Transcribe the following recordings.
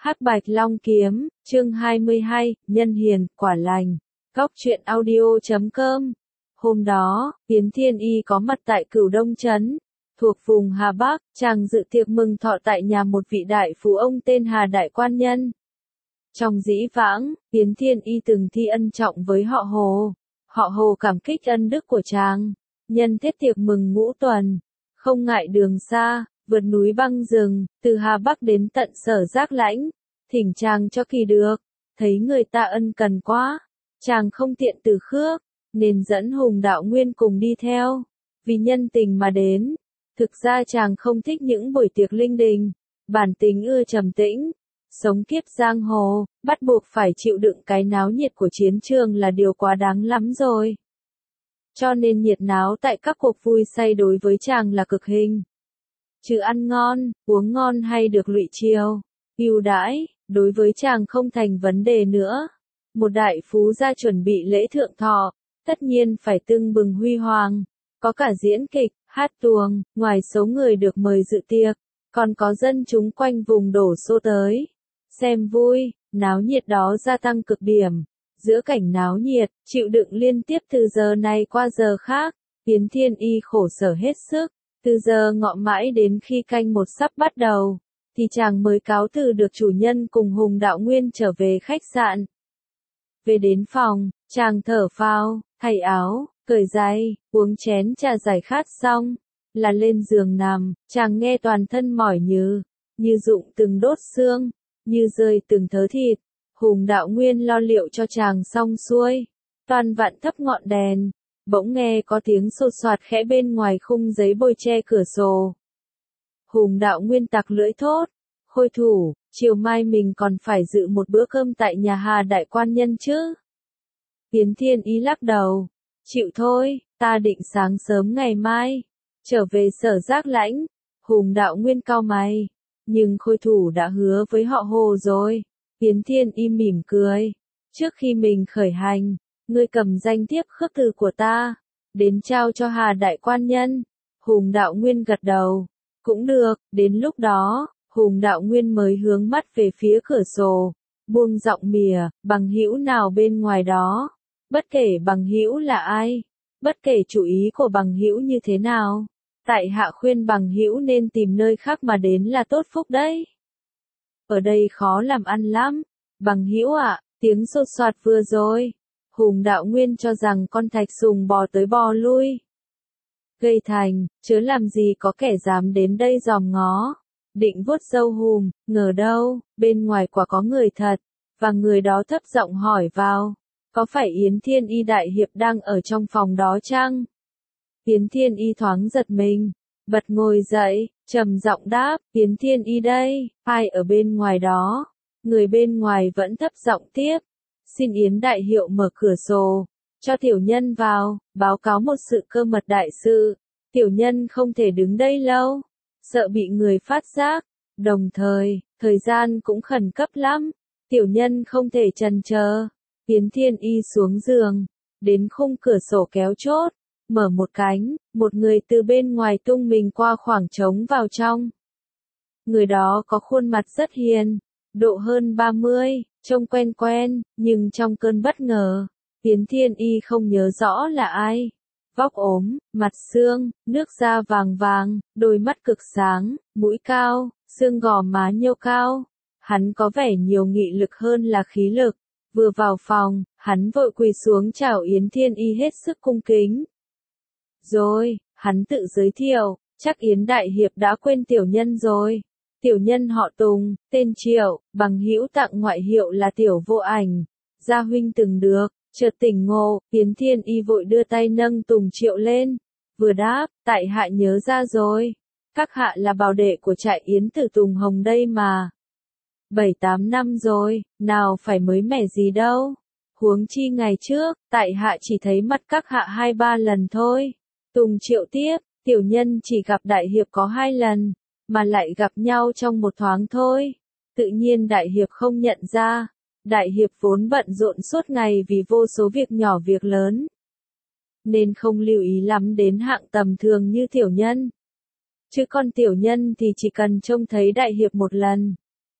Hắc Bạch Long Kiếm, chương 22, Nhân Hiền, Quả Lành. Góc truyện audio.com. Hôm đó, Yến Thiên Y có mặt tại Cửu Đông Trấn, thuộc vùng Hà Bắc, chàng dự tiệc mừng thọ tại nhà một vị đại phú ông tên Hà Đại Quan Nhân. Trong dĩ vãng, Yến Thiên Y từng thi ân trọng với họ Hồ. Họ Hồ cảm kích ân đức của chàng, nhân thiết tiệc mừng ngũ tuần, không ngại đường xa, vượt núi băng rừng, từ Hà Bắc đến tận Sở Giác Lãnh, thỉnh chàng cho kỳ được. Thấy người ta ân cần quá, chàng không tiện từ khước, nên dẫn Hùng Đạo Nguyên cùng đi theo, vì nhân tình mà đến. Thực ra chàng không thích những buổi tiệc linh đình, bản tính ưa trầm tĩnh. Sống kiếp giang hồ, bắt buộc phải chịu đựng cái náo nhiệt của chiến trường là điều quá đáng lắm rồi. Cho nên nhiệt náo tại các cuộc vui say đối với chàng là cực hình. Chứ ăn ngon, uống ngon hay được lụy chiều, ưu đãi, đối với chàng không thành vấn đề nữa. Một đại phú gia chuẩn bị lễ thượng thọ, tất nhiên phải tưng bừng huy hoàng, có cả diễn kịch, hát tuồng, ngoài số người được mời dự tiệc, còn có dân chúng quanh vùng đổ xô tới xem vui, náo nhiệt đó gia tăng cực điểm. Giữa cảnh náo nhiệt, chịu đựng liên tiếp từ giờ này qua giờ khác, Yến Thiên Y khổ sở hết sức. Từ giờ ngọ mãi đến khi canh một sắp bắt đầu, thì chàng mới cáo từ được chủ nhân cùng Hùng Đạo Nguyên trở về khách sạn. Về đến phòng, chàng thở phào, thay áo, cởi giày, uống chén trà giải khát xong, là lên giường nằm. Chàng nghe toàn thân mỏi như rụng từng đốt xương, như rơi từng thớ thịt. Hùng Đạo Nguyên lo liệu cho chàng xong xuôi, toàn vặn thấp ngọn đèn. Bỗng nghe có tiếng sột soạt khẽ bên ngoài khung giấy bôi che cửa sổ. Hùng Đạo Nguyên tặc lưỡi thốt, Khôi Thủ, chiều mai mình còn phải dự một bữa cơm tại nhà Hà Đại Quan Nhân chứ. Yến Thiên Y lắc đầu, chịu thôi, ta định sáng sớm ngày mai trở về Sở Giác Lãnh. Hùng Đạo Nguyên cau mày, nhưng Khôi Thủ đã hứa với họ Hồ rồi. Yến Thiên Y mỉm cười, trước khi mình khởi hành, ngươi cầm danh thiếp khước từ của ta, đến trao cho Hà Đại Quan Nhân. Hùng Đạo Nguyên gật đầu, cũng được. Đến lúc đó, Hùng Đạo Nguyên mới hướng mắt về phía cửa sổ, buông giọng mỉa, bằng hữu nào bên ngoài đó, bất kể bằng hữu là ai, bất kể chủ ý của bằng hữu như thế nào, tại hạ khuyên bằng hữu nên tìm nơi khác mà đến là tốt phúc đấy. Ở đây khó làm ăn lắm, bằng hữu ạ. Tiếng sột soạt vừa rồi, Hùng Đạo Nguyên cho rằng con thạch sùng bò tới bò lui. Gây thành, chớ làm gì có kẻ dám đến đây dòm ngó. Định vuốt râu hùm, ngờ đâu, bên ngoài quả có người thật, và người đó thấp giọng hỏi vào, có phải Yến Thiên Y đại hiệp đang ở trong phòng đó chăng? Yến Thiên Y thoáng giật mình, bật ngồi dậy, trầm giọng đáp, Yến Thiên Y đây, ai ở bên ngoài đó? Người bên ngoài vẫn thấp giọng tiếp, xin Yến đại hiệu mở cửa sổ, cho tiểu nhân vào, báo cáo một sự cơ mật đại sự. Tiểu nhân không thể đứng đây lâu, sợ bị người phát giác, đồng thời, thời gian cũng khẩn cấp lắm, tiểu nhân không thể chần chờ. Yến Thiên Y xuống giường, đến khung cửa sổ kéo chốt, mở một cánh, một người từ bên ngoài tung mình qua khoảng trống vào trong. Người đó có khuôn mặt rất hiền, độ hơn 30, trông quen quen, nhưng trong cơn bất ngờ, Yến Thiên Y không nhớ rõ là ai. Vóc ốm, mặt xương, nước da vàng vàng, đôi mắt cực sáng, mũi cao, xương gò má nhô cao. Hắn có vẻ nhiều nghị lực hơn là khí lực. Vừa vào phòng, hắn vội quỳ xuống chào Yến Thiên Y hết sức cung kính. Rồi, hắn tự giới thiệu, chắc Yến đại hiệp đã quên tiểu nhân rồi. Tiểu nhân họ Tùng, tên Triệu, bằng hữu tặng ngoại hiệu là Tiểu Vô Ảnh. Gia huynh từng được. Chợt tỉnh ngộ, Yến Thiên Y vội đưa tay nâng Tùng Triệu lên, vừa đáp, tại hạ nhớ ra rồi, các hạ là bảo đệ của trại Yến Tử Tùng Hồng đây mà. 7-8 năm rồi, nào phải mới mẻ gì đâu. Huống chi ngày trước, tại hạ chỉ thấy mặt các hạ 2-3 lần thôi. Tùng Triệu tiếp, tiểu nhân chỉ gặp đại hiệp có 2 lần, mà lại gặp nhau trong một thoáng thôi. Tự nhiên đại hiệp không nhận ra. Đại hiệp vốn bận rộn suốt ngày vì vô số việc nhỏ việc lớn, nên không lưu ý lắm đến hạng tầm thường như tiểu nhân. Chứ con tiểu nhân thì chỉ cần trông thấy đại hiệp một lần,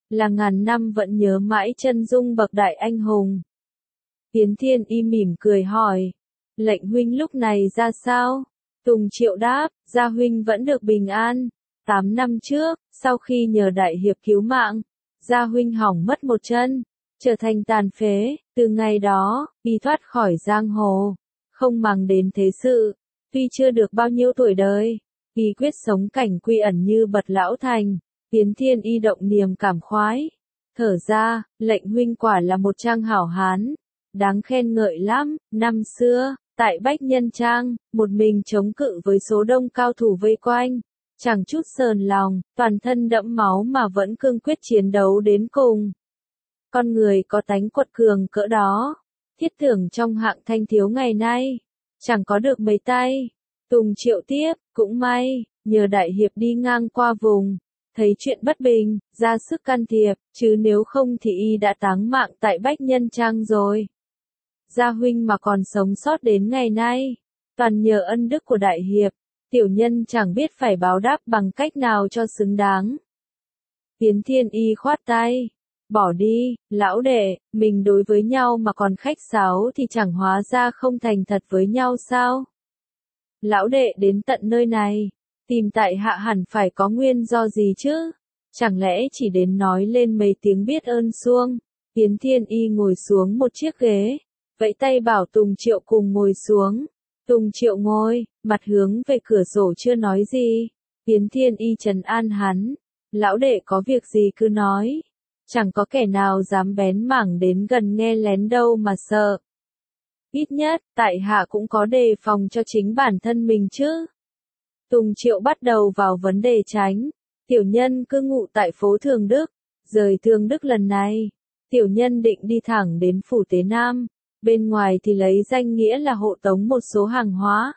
là ngàn năm vẫn nhớ mãi chân dung bậc đại anh hùng. Tiến Thiên Y mỉm cười hỏi, lệnh huynh lúc này ra sao? Tùng Triệu đáp, gia huynh vẫn được bình an. 8 năm trước, sau khi nhờ đại hiệp cứu mạng, gia huynh hỏng mất một chân, trở thành tàn phế, từ ngày đó, y thoát khỏi giang hồ, không màng đến thế sự, tuy chưa được bao nhiêu tuổi đời, y quyết sống cảnh quy ẩn như bật lão thành. Tiến Thiên Y động niềm cảm khoái, thở ra, lệnh huynh quả là một trang hảo hán, đáng khen ngợi lắm. Năm xưa, tại Bách Nhân Trang, một mình chống cự với số đông cao thủ vây quanh, chẳng chút sờn lòng, toàn thân đẫm máu mà vẫn cương quyết chiến đấu đến cùng. Con người có tánh quật cường cỡ đó, thiết tưởng trong hạng thanh thiếu ngày nay, chẳng có được mấy tay. Tùng Triệu tiếp, cũng may, nhờ đại hiệp đi ngang qua vùng, thấy chuyện bất bình, ra sức can thiệp, chứ nếu không thì y đã táng mạng tại Bách Nhân Trang rồi. Gia huynh mà còn sống sót đến ngày nay, toàn nhờ ân đức của đại hiệp, tiểu nhân chẳng biết phải báo đáp bằng cách nào cho xứng đáng. Tiến Thiên Y khoát tay, bỏ đi, lão đệ, mình đối với nhau mà còn khách sáo thì chẳng hóa ra không thành thật với nhau sao? Lão đệ đến tận nơi này, tìm tại hạ hẳn phải có nguyên do gì chứ? Chẳng lẽ chỉ đến nói lên mấy tiếng biết ơn suông? Tiến Thiên Y ngồi xuống một chiếc ghế, vẫy tay bảo Tùng Triệu cùng ngồi xuống. Tùng Triệu ngồi, mặt hướng về cửa sổ chưa nói gì. Tiến Thiên Y trấn an hắn, lão đệ có việc gì cứ nói, chẳng có kẻ nào dám bén mảng đến gần nghe lén đâu mà sợ. Ít nhất, tại hạ cũng có đề phòng cho chính bản thân mình chứ. Tùng Triệu bắt đầu vào vấn đề tránh. Tiểu nhân cư ngụ tại phố Thường Đức. Rời Thường Đức lần này, tiểu nhân định đi thẳng đến phủ Tế Nam. Bên ngoài thì lấy danh nghĩa là hộ tống một số hàng hóa.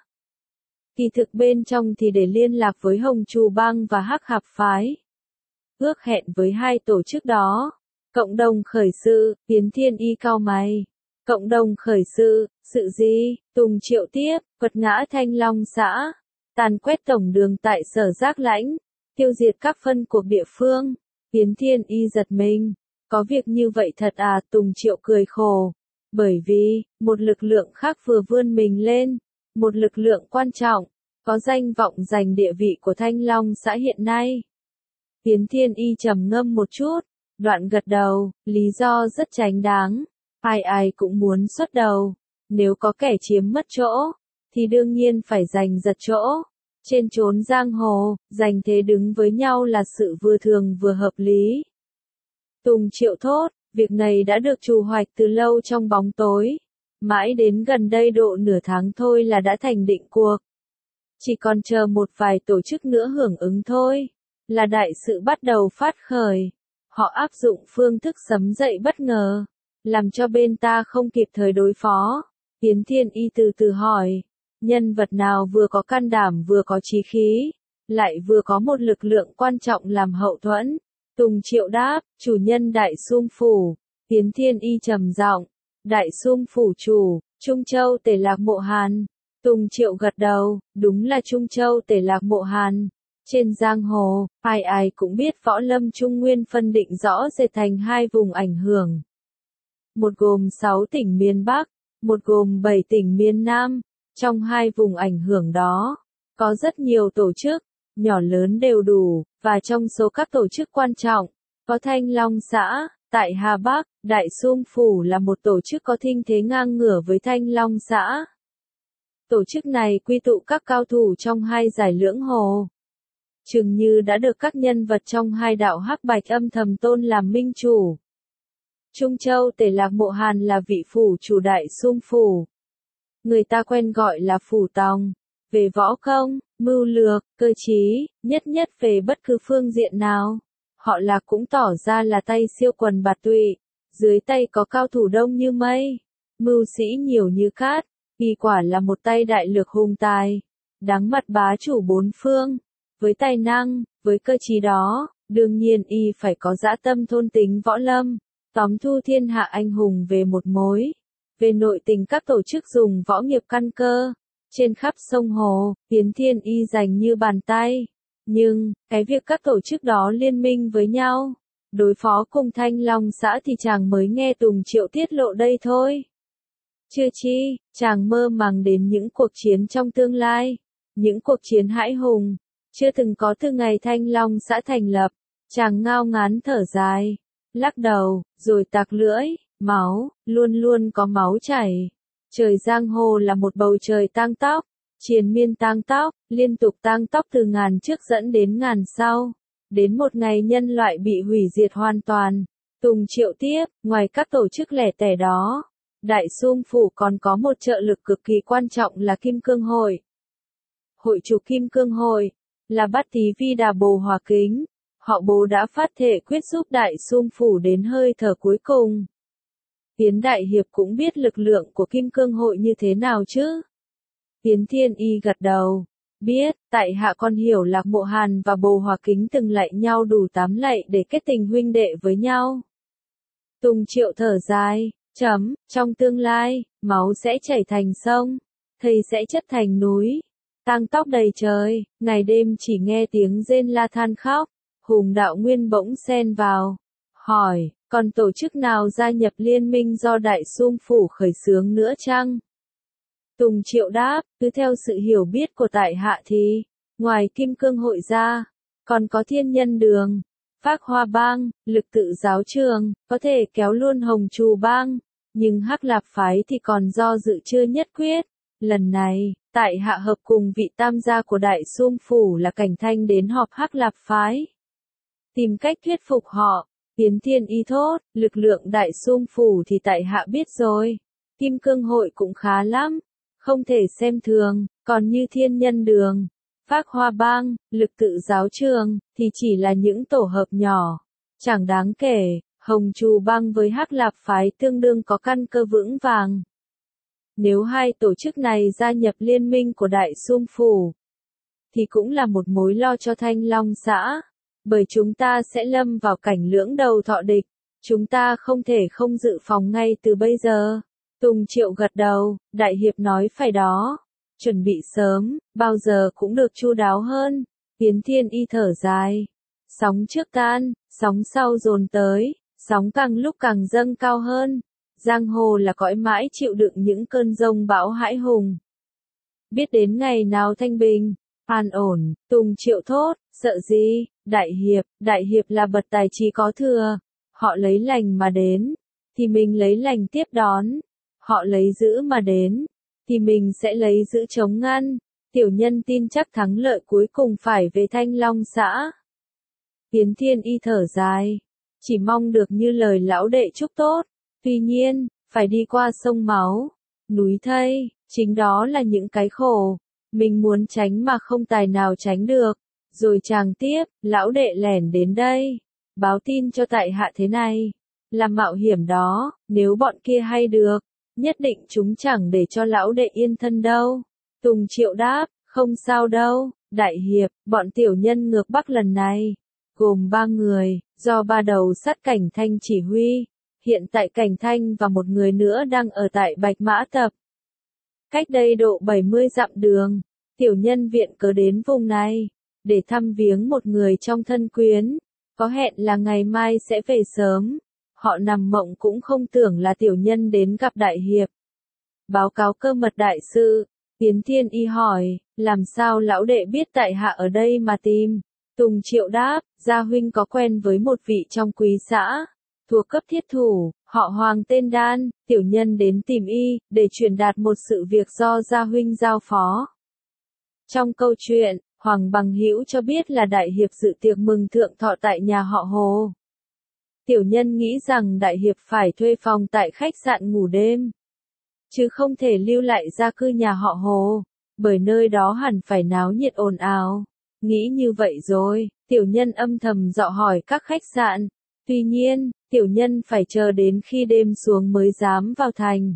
Kỳ thực bên trong thì để liên lạc với Hồng Trù Bang và Hắc Hạp Phái. Ước hẹn với hai tổ chức đó. Cộng đồng khởi sự, Tiến Thiên Y cau mày. Cộng đồng khởi sự, sự gì? Tùng Triệu tiếp, quật ngã Thanh Long xã, tàn quét tổng đường tại Sở Giác Lãnh, tiêu diệt các phân cuộc địa phương. Tiến Thiên Y giật mình, có việc như vậy thật à? Tùng Triệu cười khổ, bởi vì, một lực lượng khác vừa vươn mình lên, một lực lượng quan trọng, có danh vọng giành địa vị của Thanh Long xã hiện nay. Tiến Thiên Y trầm ngâm một chút, đoạn gật đầu, lý do rất chánh đáng. Ai ai cũng muốn xuất đầu, nếu có kẻ chiếm mất chỗ, thì đương nhiên phải giành giật chỗ. Trên chốn giang hồ, giành thế đứng với nhau là sự vừa thường vừa hợp lý. Tùng Triệu thốt, việc này đã được trù hoạch từ lâu trong bóng tối. Mãi đến gần đây độ nửa tháng thôi là đã thành định cuộc. Chỉ còn chờ một vài tổ chức nữa hưởng ứng thôi, là đại sự bắt đầu phát khởi. Họ áp dụng phương thức sấm dậy bất ngờ, làm cho bên ta không kịp thời đối phó. Tiến Thiên Y từ từ hỏi, nhân vật nào vừa có can đảm vừa có chí khí, lại vừa có một lực lượng quan trọng làm hậu thuẫn? Tùng Triệu đáp, chủ nhân Đại Xung Phủ. Tiến Thiên Y trầm giọng, Đại Xung Phủ chủ, Trung Châu Tể Lạc Mộ Hàn. Tùng Triệu gật đầu, đúng là Trung Châu Tể Lạc Mộ Hàn. Trên giang hồ, ai ai cũng biết võ lâm Trung Nguyên phân định rõ rệt thành hai vùng ảnh hưởng. Một gồm 6 tỉnh miền Bắc, một gồm 7 tỉnh miền Nam. Trong hai vùng ảnh hưởng đó, có rất nhiều tổ chức, nhỏ lớn đều đủ, và trong số các tổ chức quan trọng, có Thanh Long xã, tại Hà Bắc. Đại Xung Phủ là một tổ chức có thinh thế ngang ngửa với Thanh Long xã. Tổ chức này quy tụ các cao thủ trong hai giải lưỡng hồ. Chừng như đã được các nhân vật trong hai đạo hắc bạch âm thầm tôn làm minh chủ. Trung Châu Tể Lạc Mộ Hàn là vị phủ chủ Đại Xung Phủ. Người ta quen gọi là Phủ Tòng. Về võ công, mưu lược, cơ trí, nhất nhất về bất cứ phương diện nào, họ là cũng tỏ ra là tay siêu quần bạt tụy. Dưới tay có cao thủ đông như mây, mưu sĩ nhiều như cát. Y quả là một tay đại lược hùng tài, đáng mặt bá chủ bốn phương. Với tài năng, với cơ trí đó, đương nhiên y phải có dã tâm thôn tính võ lâm, tóm thu thiên hạ anh hùng về một mối. Về nội tình các tổ chức dùng võ nghiệp căn cơ, trên khắp sông hồ, Tiến Thiên Y dành như bàn tay. Nhưng, cái việc các tổ chức đó liên minh với nhau, Đối phó cùng Thanh Long xã thì chàng mới nghe Tùng Triệu tiết lộ đây thôi. Chưa chi, chàng mơ màng đến những cuộc chiến trong tương lai, những cuộc chiến hãi hùng, chưa từng có từ ngày Thanh Long xã thành lập. Chàng ngao ngán thở dài, lắc đầu, rồi tặc lưỡi, máu, luôn luôn có máu chảy. Trời giang hồ là một bầu trời tang tóc, triền miên tang tóc, liên tục tang tóc từ ngàn trước dẫn đến ngàn sau. Đến một ngày nhân loại bị hủy diệt hoàn toàn. Tùng Triệu tiếp, ngoài các tổ chức lẻ tẻ đó, Đại Xung Phủ còn có một trợ lực cực kỳ quan trọng là Kim Cương Hội. Hội chủ Kim Cương Hội là Bát Tý Vi Đà Bồ Hòa Kính. Họ Bố đã phát thể quyết giúp Đại Xung Phủ đến hơi thở cuối cùng. Tiến Đại Hiệp cũng biết lực lượng của Kim Cương Hội như thế nào chứ? Tiến Thiên Y gật đầu. Biết, tại hạ con hiểu Lạc Mộ Hàn và Bồ Hòa Kính từng lạy nhau đủ 8 lạy để kết tình huynh đệ với nhau. Tùng Triệu thở dài, trong tương lai, máu sẽ chảy thành sông, thây sẽ chất thành núi, tang tóc đầy trời, ngày đêm chỉ nghe tiếng rên la than khóc. Hùng Đạo Nguyên bỗng xen vào, hỏi, còn tổ chức nào gia nhập liên minh do Đại Xung Phủ khởi xướng nữa chăng? Tùng Triệu đáp, cứ theo sự hiểu biết của tại hạ thì, ngoài Kim Cương Hội ra, còn có Thiên Nhân Đường, Phác Hoa Bang, Lực Tự Giáo Trường, có thể kéo luôn Hồng Trù Bang, nhưng Hắc Lạp Phái thì còn do dự chưa nhất quyết. Lần này, tại hạ hợp cùng vị tam gia của Đại Xung Phủ là Cảnh Thanh đến họp Hắc Lạp Phái. Tìm cách thuyết phục họ. Tiến Thiên Y thốt, lực lượng Đại Xung Phủ thì tại hạ biết rồi. Kim Cương Hội cũng khá lắm, không thể xem thường, còn như Thiên Nhân Đường, Phác Hoa Bang, Lực Tự Giáo Trường, thì chỉ là những tổ hợp nhỏ, chẳng đáng kể. Hồng Trù Bang với Hắc Lạp Phái tương đương có căn cơ vững vàng. Nếu hai tổ chức này gia nhập liên minh của Đại Xung Phủ, thì cũng là một mối lo cho Thanh Long xã, bởi chúng ta sẽ lâm vào cảnh lưỡng đầu thọ địch, chúng ta không thể không dự phòng ngay từ bây giờ. Tùng Triệu gật đầu, Đại Hiệp nói phải đó, chuẩn bị sớm, bao giờ cũng được chu đáo hơn. Tiến Thiên Y thở dài, sóng trước tan, sóng sau dồn tới, sóng càng lúc càng dâng cao hơn. Giang hồ là cõi mãi chịu đựng những cơn giông bão hãi hùng. Biết đến ngày nào thanh bình, an ổn, Tùng Triệu thốt, sợ gì, Đại Hiệp là bậc tài trí có thừa. Họ lấy lành mà đến, thì mình lấy lành tiếp đón. Họ lấy giữ mà đến, thì mình sẽ lấy giữ chống ngăn. Tiểu nhân tin chắc thắng lợi cuối cùng phải về Thanh Long xã. Tiến Thiên Y thở dài, chỉ mong được như lời lão đệ chúc tốt. Tuy nhiên, phải đi qua sông máu, núi thây, chính đó là những cái khổ. Mình muốn tránh mà không tài nào tránh được. Rồi chàng tiếp, lão đệ lẻn đến đây, báo tin cho tại hạ thế này. Làm mạo hiểm đó, nếu bọn kia hay được, nhất định chúng chẳng để cho lão đệ yên thân đâu. Tùng Triệu đáp, không sao đâu, Đại Hiệp, bọn tiểu nhân ngược Bắc lần này, gồm 3 người, do ba đầu sắt Cảnh Thanh chỉ huy. Hiện tại Cảnh Thanh và một người nữa đang ở tại Bạch Mã Tập. Cách đây độ 70 dặm đường, tiểu nhân viện cớ đến vùng này, để thăm viếng một người trong thân quyến, có hẹn là ngày mai sẽ về sớm. Họ nằm mộng cũng không tưởng là tiểu nhân đến gặp Đại Hiệp. Báo cáo cơ mật đại sự, Tiến Thiên Y hỏi, làm sao lão đệ biết tại hạ ở đây mà tìm? Tùng Triệu đáp, gia huynh có quen với một vị trong quý xã, thuộc cấp thiết thủ, họ Hoàng tên Đan, tiểu nhân đến tìm y, để truyền đạt một sự việc do gia huynh giao phó. Trong câu chuyện, Hoàng Bằng Hữu cho biết là Đại Hiệp dự tiệc mừng thượng thọ tại nhà họ Hồ. Tiểu nhân nghĩ rằng Đại Hiệp phải thuê phòng tại khách sạn ngủ đêm, chứ không thể lưu lại gia cư nhà họ Hồ, bởi nơi đó hẳn phải náo nhiệt ồn ào. Nghĩ như vậy rồi, tiểu nhân âm thầm dò hỏi các khách sạn. Tuy nhiên, tiểu nhân phải chờ đến khi đêm xuống mới dám vào thành.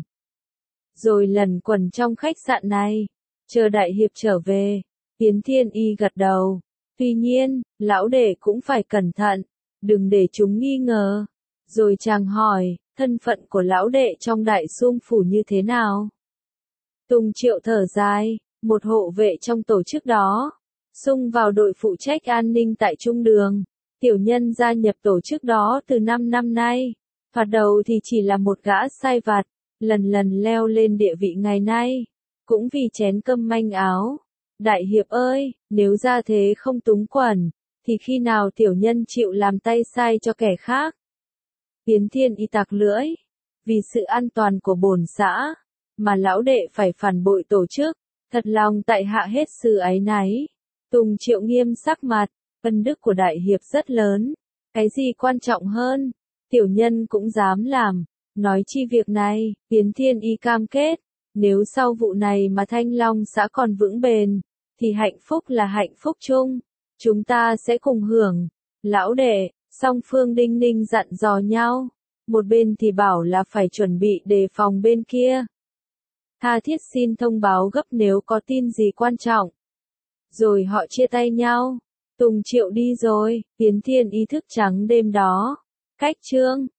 Rồi lần quẩn trong khách sạn này, chờ Đại Hiệp trở về. Tiến Thiên Y gật đầu. Tuy nhiên, lão đệ cũng phải cẩn thận, đừng để chúng nghi ngờ. Rồi chàng hỏi, thân phận của lão đệ trong Đại Xung Phủ như thế nào? Tùng Triệu thở dài, một hộ vệ trong tổ chức đó, xung vào đội phụ trách an ninh tại trung đường. Tiểu nhân gia nhập tổ chức đó từ 5 năm nay. Thoạt đầu thì chỉ là một gã sai vặt, lần lần leo lên địa vị ngày nay. Cũng vì chén cơm manh áo. Đại hiệp ơi, nếu ra thế không túng quần, thì khi nào tiểu nhân chịu làm tay sai cho kẻ khác? Yến Thiên Y tặc lưỡi. Vì sự an toàn của bổn xã, mà lão đệ phải phản bội tổ chức, thật lòng tại hạ hết sự áy náy. Tùng Triệu nghiêm sắc mặt, ân đức của đại hiệp rất lớn, cái gì quan trọng hơn, tiểu nhân cũng dám làm, nói chi việc này, Yến Thiên Y cam kết, nếu sau vụ này mà Thanh Long xã còn vững bền, thì hạnh phúc là hạnh phúc chung, chúng ta sẽ cùng hưởng. Lão đệ, song phương đinh ninh dặn dò nhau, một bên thì bảo là phải chuẩn bị đề phòng bên kia. Tha thiết xin thông báo gấp nếu có tin gì quan trọng. Rồi họ chia tay nhau. Tùng Triệu đi rồi, Yến Thiên ý thức trắng đêm đó. Cách chương